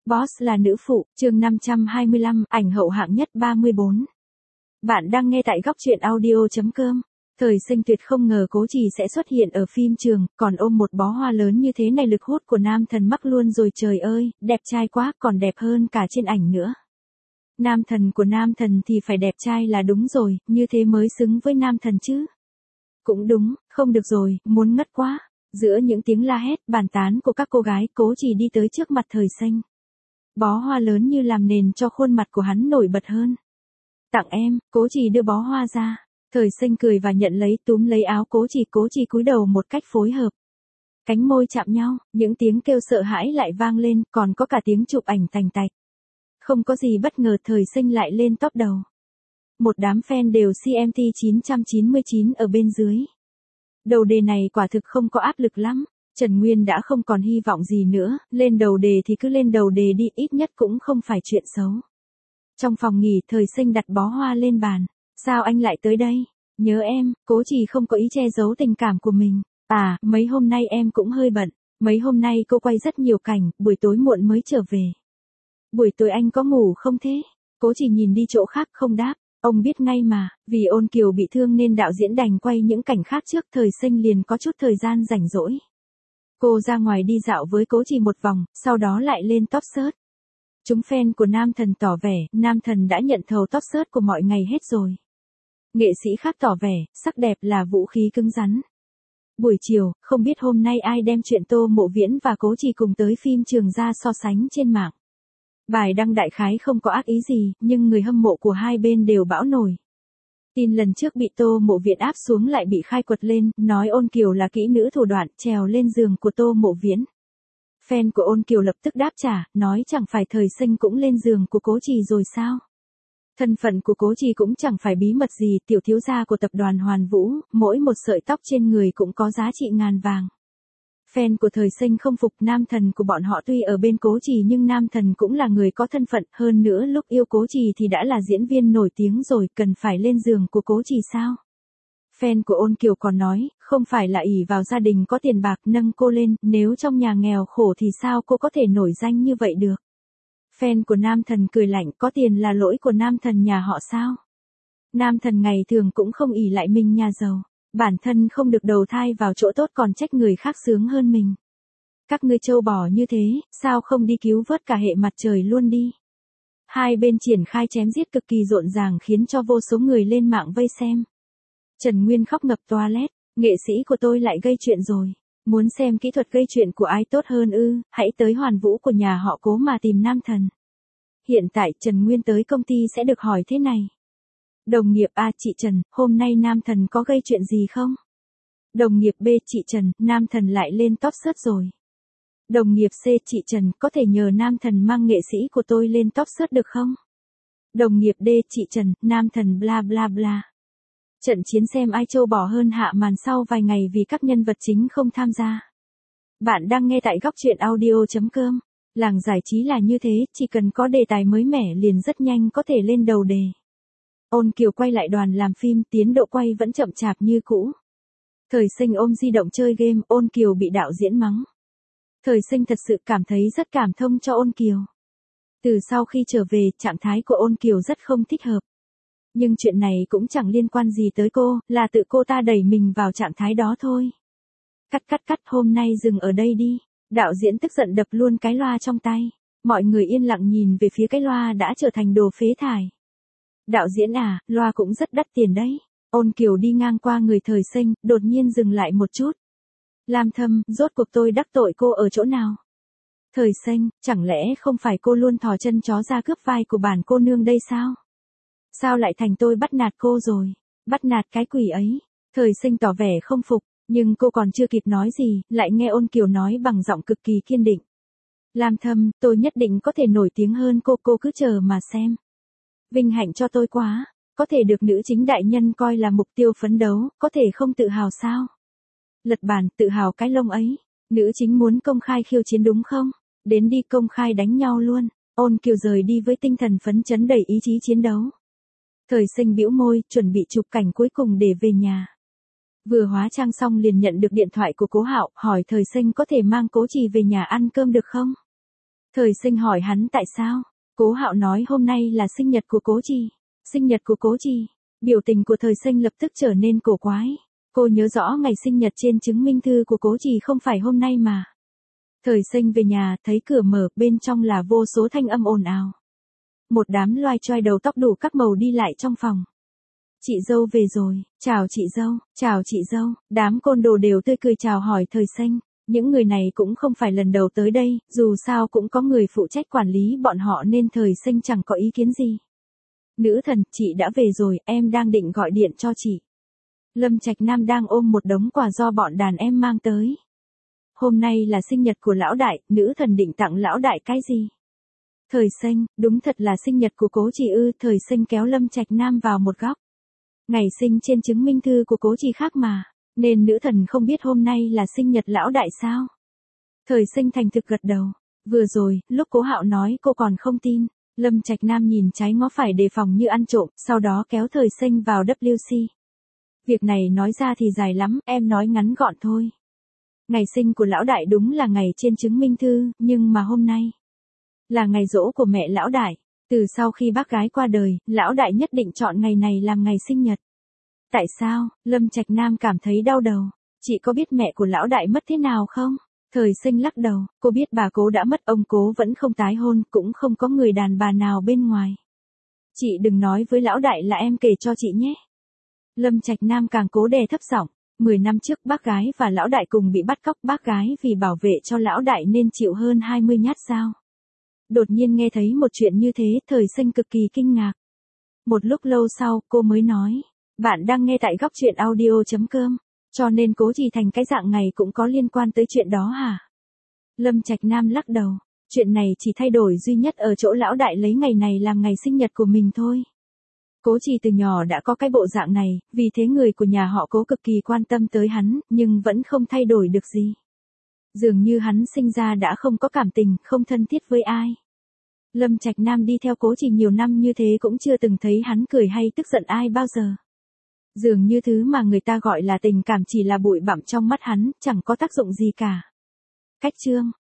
Boss là nữ phụ, chương 525, ảnh hậu hạng nhất 34. Bạn đang nghe tại góc truyện audio.com. Thời sinh tuyệt không ngờ Cố Trì sẽ xuất hiện ở phim trường, còn ôm một bó hoa lớn như thế này lực hút của nam thần mắc luôn rồi, trời ơi, đẹp trai quá, còn đẹp hơn cả trên ảnh nữa. Nam thần của nam thần thì phải đẹp trai là đúng rồi, như thế mới xứng với nam thần chứ. Cũng đúng, không được rồi, muốn ngất quá. Giữa những tiếng la hét, bàn tán của các cô gái, Cố Trì đi tới trước mặt Thời Sinh. Bó hoa lớn như làm nền cho khuôn mặt của hắn nổi bật hơn. Tặng em, Cố Trì đưa bó hoa ra. Thời Sinh cười và nhận lấy, túm lấy áo Cố Trì cúi đầu một cách phối hợp. Cánh môi chạm nhau, những tiếng kêu sợ hãi lại vang lên, còn có cả tiếng chụp ảnh tành tạch. Không có gì bất ngờ, Thời Sinh lại lên top đầu. Một đám fan đều CMT 999 ở bên dưới. Đầu đề này quả thực không có áp lực lắm. Trần Nguyên đã không còn hy vọng gì nữa, lên đầu đề thì cứ lên đầu đề đi, ít nhất cũng không phải chuyện xấu. Trong phòng nghỉ, Thời Sinh đặt bó hoa lên bàn. Sao anh lại tới đây? Nhớ em, Cố Trì không có ý che giấu tình cảm của mình. À, mấy hôm nay em cũng hơi bận. Mấy hôm nay cô quay rất nhiều cảnh, buổi tối muộn mới trở về. Buổi tối anh có ngủ không thế? Cố Trì nhìn đi chỗ khác không đáp. Ông biết ngay mà, vì Ôn Kiều bị thương nên đạo diễn đành quay những cảnh khác trước, Thời Sinh liền có chút thời gian rảnh rỗi. Cô ra ngoài đi dạo với Cố Trì một vòng, sau đó lại lên top search. Chúng fan của nam thần tỏ vẻ, nam thần đã nhận thầu top search của mọi ngày hết rồi. Nghệ sĩ khác tỏ vẻ, sắc đẹp là vũ khí cứng rắn. Buổi chiều, không biết hôm nay ai đem chuyện Tô Mộ Viễn và Cố Trì cùng tới phim trường ra so sánh trên mạng. Bài đăng đại khái không có ác ý gì, nhưng người hâm mộ của hai bên đều bão nổi. Tin lần trước bị Tô Mộ Viễn áp xuống lại bị khai quật lên, nói Ôn Kiều là kỹ nữ thủ đoạn, trèo lên giường của Tô Mộ Viễn. Fan của Ôn Kiều lập tức đáp trả, nói chẳng phải Thời Sinh cũng lên giường của Cố Trì rồi sao? Thân phận của Cố Trì cũng chẳng phải bí mật gì, tiểu thiếu gia của tập đoàn Hoàn Vũ, mỗi một sợi tóc trên người cũng có giá trị ngàn vàng. Fan của Thời Sinh không phục, nam thần của bọn họ tuy ở bên Cố Trì nhưng nam thần cũng là người có thân phận, hơn nữa lúc yêu Cố Trì thì đã là diễn viên nổi tiếng rồi, cần phải lên giường của Cố Trì sao? Fan của Ôn Kiều còn nói, không phải là ỷ vào gia đình có tiền bạc nâng cô lên, nếu trong nhà nghèo khổ thì sao cô có thể nổi danh như vậy được? Fan của nam thần cười lạnh, có tiền là lỗi của nam thần nhà họ sao? Nam thần ngày thường cũng không ỷ lại mình nhà giàu. Bản thân không được đầu thai vào chỗ tốt còn trách người khác sướng hơn mình. Các ngươi trâu bò như thế, sao không đi cứu vớt cả hệ mặt trời luôn đi. Hai bên triển khai chém giết cực kỳ rộn ràng khiến cho vô số người lên mạng vây xem. Trần Nguyên khóc ngập toilet, nghệ sĩ của tôi lại gây chuyện rồi. Muốn xem kỹ thuật gây chuyện của ai tốt hơn ư, hãy tới Hoàn Vũ của nhà họ Cố mà tìm nam thần. Hiện tại Trần Nguyên tới công ty sẽ được hỏi thế này. Đồng nghiệp A, chị Trần, hôm nay nam thần có gây chuyện gì không? Đồng nghiệp B, chị Trần, nam thần lại lên top search rồi. Đồng nghiệp C, chị Trần, có thể nhờ nam thần mang nghệ sĩ của tôi lên top search được không? Đồng nghiệp D, chị Trần, nam thần bla bla bla. Trận chiến xem ai trâu bò hơn hạ màn sau vài ngày vì các nhân vật chính không tham gia. Bạn đang nghe tại góc truyện audio.com. Làng giải trí là như thế, chỉ cần có đề tài mới mẻ liền rất nhanh có thể lên đầu đề. Ôn Kiều quay lại đoàn làm phim, tiến độ quay vẫn chậm chạp như cũ. Thời Sinh ôm di động chơi game, Ôn Kiều bị đạo diễn mắng. Thời Sinh thật sự cảm thấy rất cảm thông cho Ôn Kiều. Từ sau khi trở về, trạng thái của Ôn Kiều rất không thích hợp. Nhưng chuyện này cũng chẳng liên quan gì tới cô, là tự cô ta đẩy mình vào trạng thái đó thôi. Cắt, hôm nay dừng ở đây đi. Đạo diễn tức giận đập luôn cái loa trong tay. Mọi người yên lặng nhìn về phía cái loa đã trở thành đồ phế thải. Đạo diễn à, loa cũng rất đắt tiền đấy. Ôn Kiều đi ngang qua người Thời Sinh, đột nhiên dừng lại một chút. Lam Thâm, rốt cuộc tôi đắc tội cô ở chỗ nào? Thời Sinh, chẳng lẽ không phải cô luôn thò chân chó ra cướp vai của bản cô nương đây sao? Sao lại thành tôi bắt nạt cô rồi? Bắt nạt cái quỷ ấy. Thời Sinh tỏ vẻ không phục, nhưng cô còn chưa kịp nói gì, lại nghe Ôn Kiều nói bằng giọng cực kỳ kiên định. Lam Thâm, tôi nhất định có thể nổi tiếng hơn cô cứ chờ mà xem. Vinh hạnh cho tôi quá, có thể được nữ chính đại nhân coi là mục tiêu phấn đấu, có thể không tự hào sao? Lật bàn, tự hào cái lông ấy. Nữ chính muốn công khai khiêu chiến đúng không? Đến đi công khai đánh nhau luôn. Ôn Kiều rời đi với tinh thần phấn chấn đầy ý chí chiến đấu. Thời Sinh bĩu môi, chuẩn bị chụp cảnh cuối cùng để về nhà. Vừa hóa trang xong liền nhận được điện thoại của Cố Hạo, hỏi Thời Sinh có thể mang Cố Trì về nhà ăn cơm được không? Thời Sinh hỏi hắn tại sao. Cố Hạo nói hôm nay là sinh nhật của Cố Trì. Sinh nhật của Cố Trì. Biểu tình của Thời Sinh lập tức trở nên cổ quái. Cô nhớ rõ ngày sinh nhật trên chứng minh thư của Cố Trì không phải hôm nay mà. Thời Sinh về nhà, thấy cửa mở, bên trong là vô số thanh âm ồn ào. Một đám loai choai đầu tóc đủ các màu đi lại trong phòng. Chị dâu về rồi, chào chị dâu, chào chị dâu, đám côn đồ đều tươi cười chào hỏi Thời Sinh. Những người này cũng không phải lần đầu tới đây, dù sao cũng có người phụ trách quản lý bọn họ nên Thời Sinh chẳng có ý kiến gì. Nữ thần, chị đã về rồi, em đang định gọi điện cho chị. Lâm Trạch Nam đang ôm một đống quà do bọn đàn em mang tới. Hôm nay là sinh nhật của lão đại, nữ thần định tặng lão đại cái gì? Thời Sinh, đúng thật là sinh nhật của Cố Trì ư? Thời Sinh kéo Lâm Trạch Nam vào một góc. Ngày sinh trên chứng minh thư của Cố Trì khác mà, nên nữ thần không biết hôm nay là sinh nhật lão đại sao? Thời Sinh thành thực gật đầu. Vừa rồi, lúc Cố Hạo nói cô còn không tin. Lâm Trạch Nam nhìn trái ngó phải đề phòng như ăn trộm, sau đó kéo Thời Sinh vào WC. Việc này nói ra thì dài lắm, em nói ngắn gọn thôi. Ngày sinh của lão đại đúng là ngày trên chứng minh thư, nhưng mà hôm nay là ngày giỗ của mẹ lão đại. Từ sau khi bác gái qua đời, lão đại nhất định chọn ngày này làm ngày sinh nhật. Tại sao? Lâm Trạch Nam cảm thấy đau đầu. Chị có biết mẹ của lão đại mất thế nào không? Thời Sinh lắc đầu, cô biết bà Cố đã mất, ông Cố vẫn không tái hôn, cũng không có người đàn bà nào bên ngoài. Chị đừng nói với lão đại là em kể cho chị nhé. Lâm Trạch Nam càng cố đè thấp giọng. 10 năm trước bác gái và lão đại cùng bị bắt cóc, bác gái vì bảo vệ cho lão đại nên chịu hơn 20 nhát dao. Đột nhiên nghe thấy một chuyện như thế, Thời Sinh cực kỳ kinh ngạc. Một lúc lâu sau, cô mới nói, bạn đang nghe tại góc truyện audio.com, cho nên Cố Trì thành cái dạng này cũng có liên quan tới chuyện đó hả? Lâm Trạch Nam lắc đầu, chuyện này chỉ thay đổi duy nhất ở chỗ lão đại lấy ngày này làm ngày sinh nhật của mình thôi. Cố Trì từ nhỏ đã có cái bộ dạng này, vì thế người của nhà họ Cố cực kỳ quan tâm tới hắn, nhưng vẫn không thay đổi được gì. Dường như hắn sinh ra đã không có cảm tình, không thân thiết với ai. Lâm Trạch Nam đi theo Cố Trì nhiều năm như thế cũng chưa từng thấy hắn cười hay tức giận ai bao giờ. Dường như thứ mà người ta gọi là tình cảm chỉ là bụi bặm trong mắt hắn, chẳng có tác dụng gì cả. Cách chương